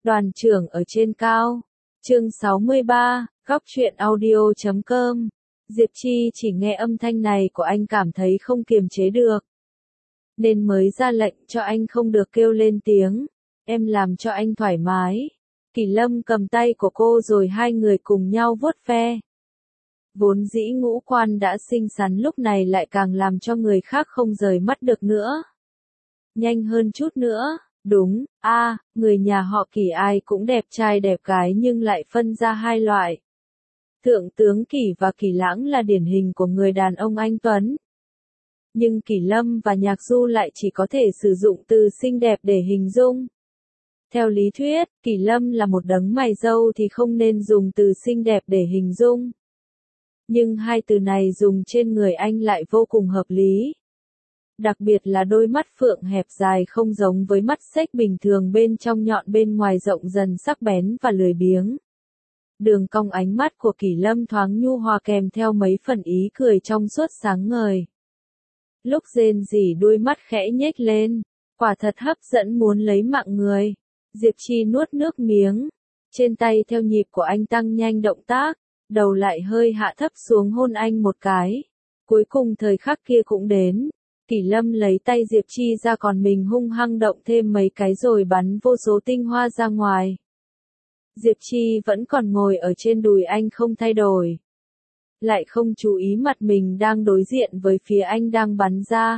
Đoàn trưởng ở trên cao. Chương 63, góc truyện audio.com. Diệp Chi chỉ nghe âm thanh này của anh cảm thấy không kiềm chế được, nên mới ra lệnh cho anh không được kêu lên tiếng. Em làm cho anh thoải mái. Kỳ Lâm cầm tay của cô rồi hai người cùng nhau vuốt ve. Vốn dĩ ngũ quan đã xinh xắn lúc này lại càng làm cho người khác không rời mắt được nữa. Nhanh hơn chút nữa. Đúng, người nhà họ Kỳ ai cũng đẹp trai đẹp gái nhưng lại phân ra hai loại. Thượng tướng Kỳ và Kỳ Lãng là điển hình của người đàn ông anh tuấn. Nhưng Kỳ Lâm và Nhạc Du lại chỉ có thể sử dụng từ xinh đẹp để hình dung. Theo lý thuyết, Kỳ Lâm là một đấng mày râu thì không nên dùng từ xinh đẹp để hình dung. Nhưng hai từ này dùng trên người anh lại vô cùng hợp lý. Đặc biệt là đôi mắt phượng hẹp dài không giống với mắt xếch bình thường, bên trong nhọn bên ngoài rộng dần sắc bén và lười biếng. Đường cong ánh mắt của Kỳ Lâm thoáng nhu hòa kèm theo mấy phần ý cười trong suốt sáng ngời. Lúc rên rỉ đuôi mắt khẽ nhếch lên, quả thật hấp dẫn muốn lấy mạng người. Diệp Chi nuốt nước miếng, trên tay theo nhịp của anh tăng nhanh động tác, đầu lại hơi hạ thấp xuống hôn anh một cái. Cuối cùng thời khắc kia cũng đến. Kỳ Lâm lấy tay Diệp Chi ra còn mình hung hăng động thêm mấy cái rồi bắn vô số tinh hoa ra ngoài. Diệp Chi vẫn còn ngồi ở trên đùi anh không thay đổi. Lại không chú ý mặt mình đang đối diện với phía anh đang bắn ra.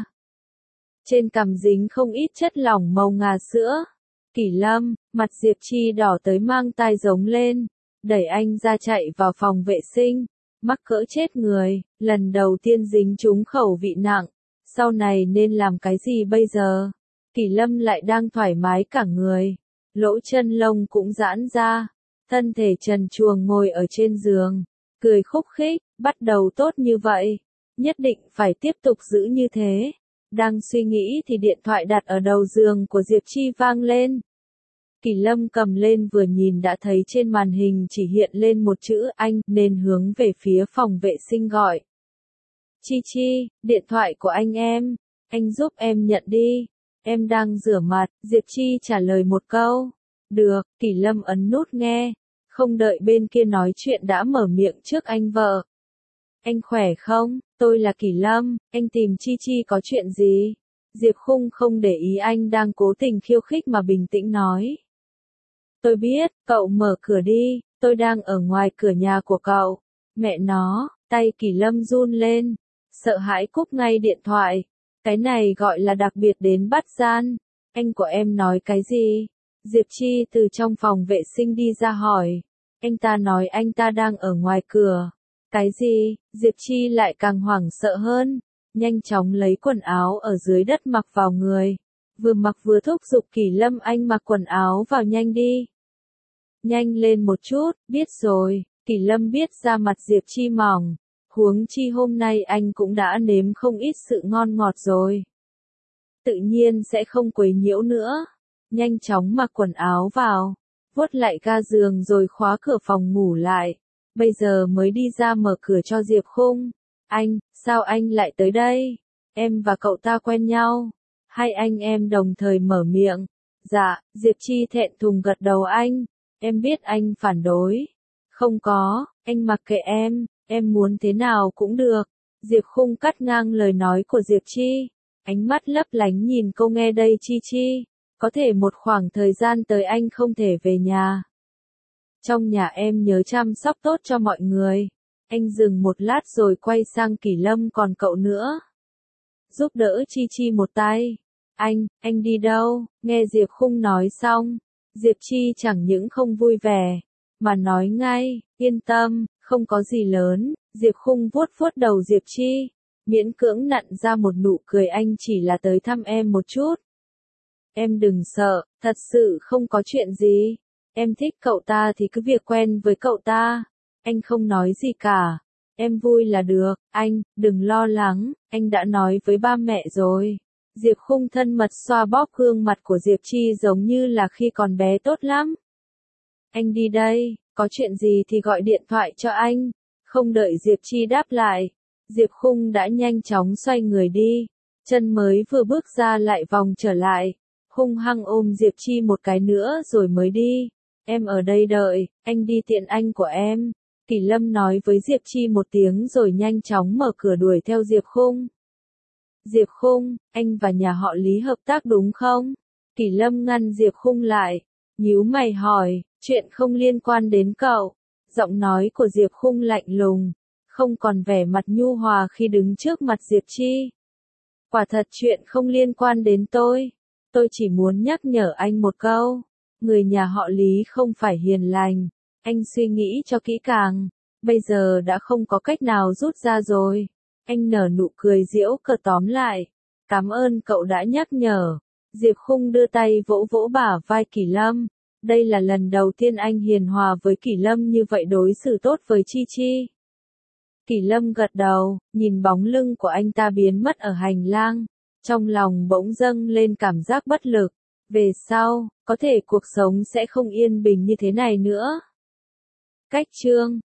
Trên cằm dính không ít chất lỏng màu ngà sữa. Kỳ Lâm, mặt Diệp Chi đỏ tới mang tai giống lên, đẩy anh ra chạy vào phòng vệ sinh. Mắc cỡ chết người, lần đầu tiên dính trúng khẩu vị nặng. Sau này nên làm cái gì bây giờ? Kỳ Lâm lại đang thoải mái cả người. Lỗ chân lông cũng giãn ra. Thân thể trần truồng ngồi ở trên giường. Cười khúc khích, bắt đầu tốt như vậy. Nhất định phải tiếp tục giữ như thế. Đang suy nghĩ thì điện thoại đặt ở đầu giường của Diệp Chi vang lên. Kỳ Lâm cầm lên vừa nhìn đã thấy trên màn hình chỉ hiện lên một chữ anh nên hướng về phía phòng vệ sinh gọi. Chi Chi, điện thoại của anh giúp em nhận đi. Em đang rửa mặt, Diệp Chi trả lời một câu. Được, Kỳ Lâm ấn nút nghe. Không đợi bên kia nói chuyện đã mở miệng trước anh vợ. Anh khỏe không? Tôi là Kỳ Lâm, anh tìm Chi Chi có chuyện gì? Diệp Khung không để ý anh đang cố tình khiêu khích mà bình tĩnh nói. Tôi biết, cậu mở cửa đi, tôi đang ở ngoài cửa nhà của cậu. Mẹ nó, tay Kỳ Lâm run lên, sợ hãi cúp ngay điện thoại. Cái này gọi là đặc biệt đến bắt gian. Anh của em nói cái gì? Diệp Chi từ trong phòng vệ sinh đi ra hỏi. Anh ta nói anh ta đang ở ngoài cửa. Cái gì? Diệp Chi lại càng hoảng sợ hơn. Nhanh chóng lấy quần áo ở dưới đất mặc vào người. Vừa mặc vừa thúc giục Kỳ Lâm anh mặc quần áo vào nhanh đi. Nhanh lên một chút, biết rồi. Kỳ Lâm biết da mặt Diệp Chi mỏng. Huống chi hôm nay anh cũng đã nếm không ít sự ngon ngọt rồi. Tự nhiên sẽ không quấy nhiễu nữa. Nhanh chóng mặc quần áo vào. Vuốt lại ga giường rồi khóa cửa phòng ngủ lại. Bây giờ mới đi ra mở cửa cho Diệp Khung. Anh, sao anh lại tới đây? Em và cậu ta quen nhau. Hai anh em đồng thời mở miệng. Dạ, Diệp Chi thẹn thùng gật đầu anh. Em biết anh phản đối. Không có, anh mặc kệ em muốn thế nào cũng được. Diệp Khung cắt ngang lời nói của Diệp Chi. Ánh mắt lấp lánh nhìn cô nghe đây Chi Chi. Có thể một khoảng thời gian tới anh không thể về nhà. Trong nhà em nhớ chăm sóc tốt cho mọi người. Anh dừng một lát rồi quay sang Kỳ Lâm còn cậu nữa. Giúp đỡ Chi Chi một tay. Anh đi đâu? Nghe Diệp Khung nói xong. Diệp Chi chẳng những không vui vẻ, mà nói ngay, yên tâm, không có gì lớn. Diệp Khung vuốt vuốt đầu Diệp Chi, miễn cưỡng nặn ra một nụ cười, anh chỉ là tới thăm em một chút. Em đừng sợ, thật sự không có chuyện gì. Em thích cậu ta thì cứ việc quen với cậu ta. Anh không nói gì cả. Em vui là được, anh, đừng lo lắng, anh đã nói với ba mẹ rồi. Diệp Khung thân mật xoa bóp gương mặt của Diệp Chi giống như là khi còn bé tốt lắm. Anh đi đây, có chuyện gì thì gọi điện thoại cho anh. Không đợi Diệp Chi đáp lại, Diệp Khung đã nhanh chóng xoay người đi. Chân mới vừa bước ra lại vòng trở lại, hung hăng ôm Diệp Chi một cái nữa rồi mới đi. Em ở đây đợi, anh đi tiện anh của em. Kỳ Lâm nói với Diệp Chi một tiếng rồi nhanh chóng mở cửa đuổi theo Diệp Khung. Diệp Khung, anh và nhà họ Lý hợp tác đúng không? Kỳ Lâm ngăn Diệp Khung lại, nhíu mày hỏi, chuyện không liên quan đến cậu. Giọng nói của Diệp Khung lạnh lùng, không còn vẻ mặt nhu hòa khi đứng trước mặt Diệp Chi. Quả thật chuyện không liên quan đến tôi chỉ muốn nhắc nhở anh một câu, người nhà họ Lý không phải hiền lành, anh suy nghĩ cho kỹ càng, bây giờ đã không có cách nào rút ra rồi. Anh nở nụ cười giễu cợt tóm lại, cảm ơn cậu đã nhắc nhở. Diệp Khung đưa tay vỗ vỗ bả vai Kỳ Lâm, đây là lần đầu tiên anh hiền hòa với Kỳ Lâm như vậy, đối xử tốt với Chi Chi. Kỳ Lâm gật đầu, nhìn bóng lưng của anh ta biến mất ở hành lang, trong lòng bỗng dâng lên cảm giác bất lực, về sau, có thể cuộc sống sẽ không yên bình như thế này nữa. Cách chương